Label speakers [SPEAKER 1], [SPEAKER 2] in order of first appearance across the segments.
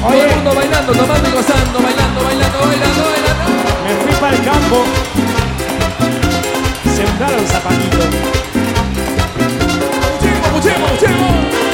[SPEAKER 1] Todo el mundo bailando, tomando y gozando, bailando, bailando, bailando, bailando.
[SPEAKER 2] Me fui para el campo, sembraron zapatito.
[SPEAKER 1] Muchísimo, muchísimo, muchísimo.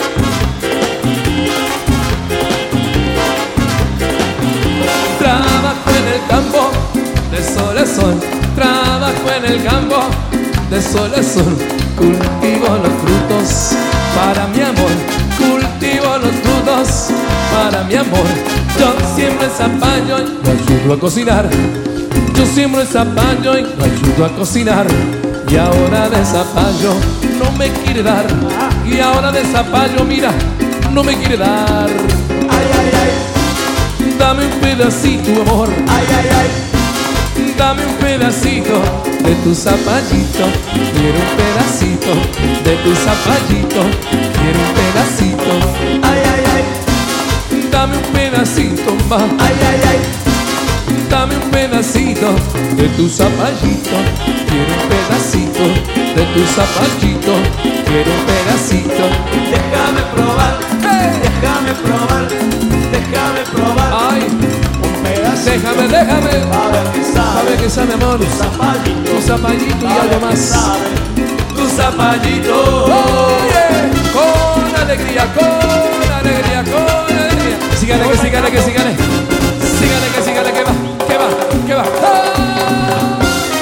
[SPEAKER 1] Trabajo en el campo, de sol a sol. Trabajo en el campo, de sol a sol. Cultivo los frutos para mi amor. Cultivo los frutos para mi amor. Yo siembro el zapallo y lo ayudo a cocinar. Yo siembro el zapallo y lo ayudo a cocinar. Y ahora de zapallo no me quiere dar. Y ahora de zapallo, mira, no me quiere dar.
[SPEAKER 3] Ay, ay, ay.
[SPEAKER 1] Dame un pedacito, amor.
[SPEAKER 3] Ay, ay, ay.
[SPEAKER 1] Dame un pedacito de tu zapallito. Quiero un pedacito de tu zapallito. Quiero un pedacito.
[SPEAKER 3] Ay, ay, ay.
[SPEAKER 1] Dame un pedacito más.
[SPEAKER 3] Ay, ay, ay.
[SPEAKER 1] Dame un pedacito de tu zapallito. Quiero un pedacito de tu zapallito. Quiero un pedacito.
[SPEAKER 3] Déjame probar, déjame probar, déjame probar.
[SPEAKER 1] Ay,
[SPEAKER 3] Un pedacito.
[SPEAKER 1] déjame, déjame.
[SPEAKER 3] A ver qué sabe.
[SPEAKER 1] Sabe que sabe, amor.
[SPEAKER 3] Tu zapallito.
[SPEAKER 1] Tu zapallito y
[SPEAKER 3] A ver
[SPEAKER 1] algo
[SPEAKER 3] qué
[SPEAKER 1] más.
[SPEAKER 3] sabe. Tu zapallito.
[SPEAKER 1] Oye, con alegría, con alegría, con alegría. Sígale, que sígale, que sígale. Sígale, que sígale, que va, que va, que va. ¡Ah!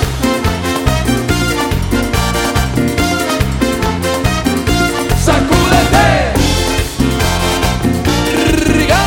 [SPEAKER 1] ¡Sacúdete! ¡Riga!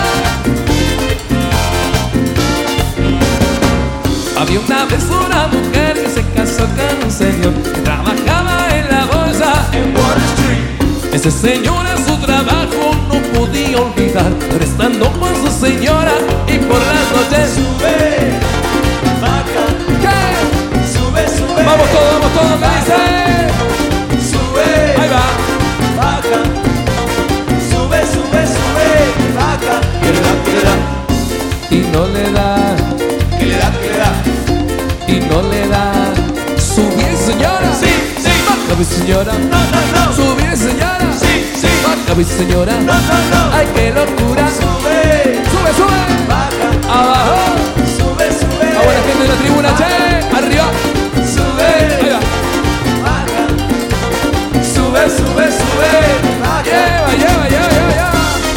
[SPEAKER 1] Había una vez una mujer que se casó con un señor que trabajaba en la bolsa
[SPEAKER 3] En Wall Street.
[SPEAKER 1] Ese señor en su trabajo no podía olvidar, pero estando con su señora y por las noches.
[SPEAKER 3] Sube, baja.
[SPEAKER 1] ¿Qué?
[SPEAKER 3] Sube, sube.
[SPEAKER 1] Vamos todos, ¿qué dice?
[SPEAKER 3] Sube.
[SPEAKER 1] Ahí va.
[SPEAKER 3] Baja. Sube, sube, sube. Baja. ¿Qué le da? ¿Qué le da?
[SPEAKER 1] Y no le da,
[SPEAKER 3] ¿Qué le da? ¿Qué le da?
[SPEAKER 1] y no le da. Subir, señora.
[SPEAKER 3] Sí, sí.
[SPEAKER 1] Baja, mi señora.
[SPEAKER 3] No, no, no.
[SPEAKER 1] Subir, señora.
[SPEAKER 3] Sí, sí.
[SPEAKER 1] Baja, mi señora.
[SPEAKER 3] No, no, no.
[SPEAKER 1] Ay, qué locura.
[SPEAKER 3] Sube.
[SPEAKER 1] Sube, sube.
[SPEAKER 3] Baja.
[SPEAKER 1] Abajo.
[SPEAKER 3] Sube, sube.
[SPEAKER 1] A buena gente de la tribuna, che. Arriba.
[SPEAKER 3] Sube.
[SPEAKER 1] Ahí va.
[SPEAKER 3] Baja. Sube, sube, sube. Baja.
[SPEAKER 1] Lleva, lleva, lleva, lleva, lleva.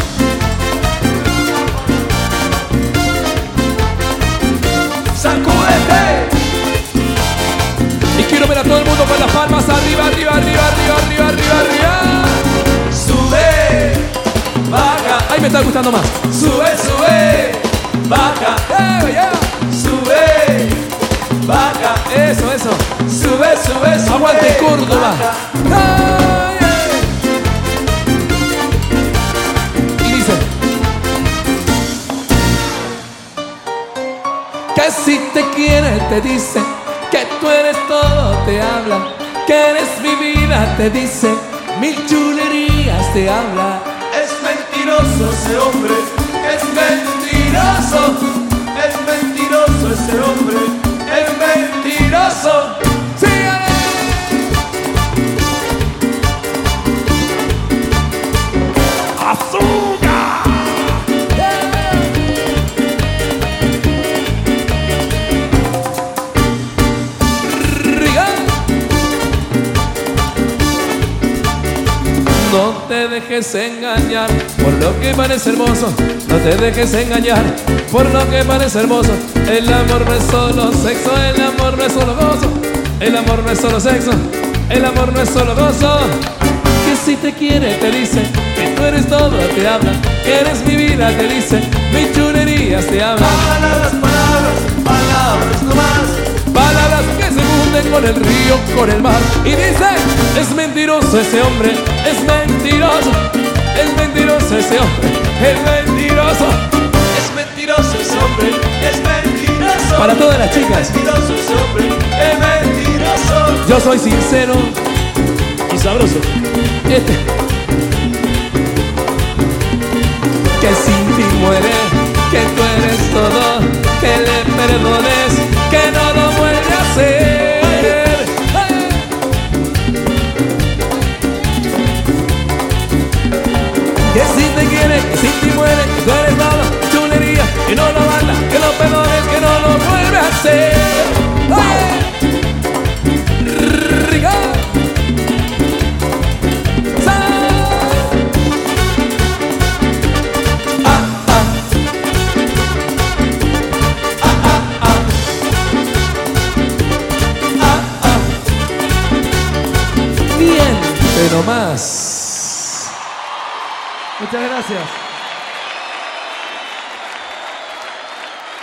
[SPEAKER 3] Sacúdete.
[SPEAKER 1] Y quiero ver a todo el mundo con las palmas arriba, arriba, arriba, arriba, arriba, arriba, arriba.
[SPEAKER 3] Sube. Baja.
[SPEAKER 1] Ahí me está gustando más.
[SPEAKER 3] Sube, sube. Baja.
[SPEAKER 1] Lleva, lleva.
[SPEAKER 3] Sube. Baja.
[SPEAKER 1] Eso, eso.
[SPEAKER 3] Sube, sube, sube.
[SPEAKER 1] Aguante Córdoba.
[SPEAKER 3] Baja.
[SPEAKER 1] Ay, ay. Y dice que si te quiere te dice que tú eres todo, te habla que eres mi vida, te dice mil chulerías, te habla.
[SPEAKER 3] Es mentiroso ese hombre. Es mentiroso. Es mentiroso ese hombre. Es mentiroso.
[SPEAKER 1] ¡Sígale!
[SPEAKER 2] ¡Azúcar!
[SPEAKER 1] Riga. No te dejes engañar por lo que parece hermoso. No te dejes engañar por lo que parece hermoso. El amor no es solo sexo, el amor no es solo gozo. El amor no es solo sexo, el amor no es solo gozo. Que si te quiere te dice que tú eres todo, te habla que eres mi vida, te dice mis chulerías, te habla.
[SPEAKER 3] Palabras, palabras, palabras no más.
[SPEAKER 1] Palabras que se funden con el río, con el mar. Y dice, es mentiroso ese hombre, es mentiroso ese hombre, es mentiroso.
[SPEAKER 3] Es mentiroso ese hombre. Es mentiroso.
[SPEAKER 1] Para todas las chicas,
[SPEAKER 3] Es mentiroso ese hombre. Es mentiroso.
[SPEAKER 1] yo soy sincero.
[SPEAKER 2] Y sabroso.
[SPEAKER 1] Este. Que sin ti muere, que tú eres todo, que le perdones, que no lo vuelve a hacer. ¡Hey! Que si te quiere, que sin ti muere, que tú eres todo, que no lo mata, que lo perdone, que no lo vuelve a hacer. ¡Oye! Rica. Bien, pero más.
[SPEAKER 3] Muchas gracias.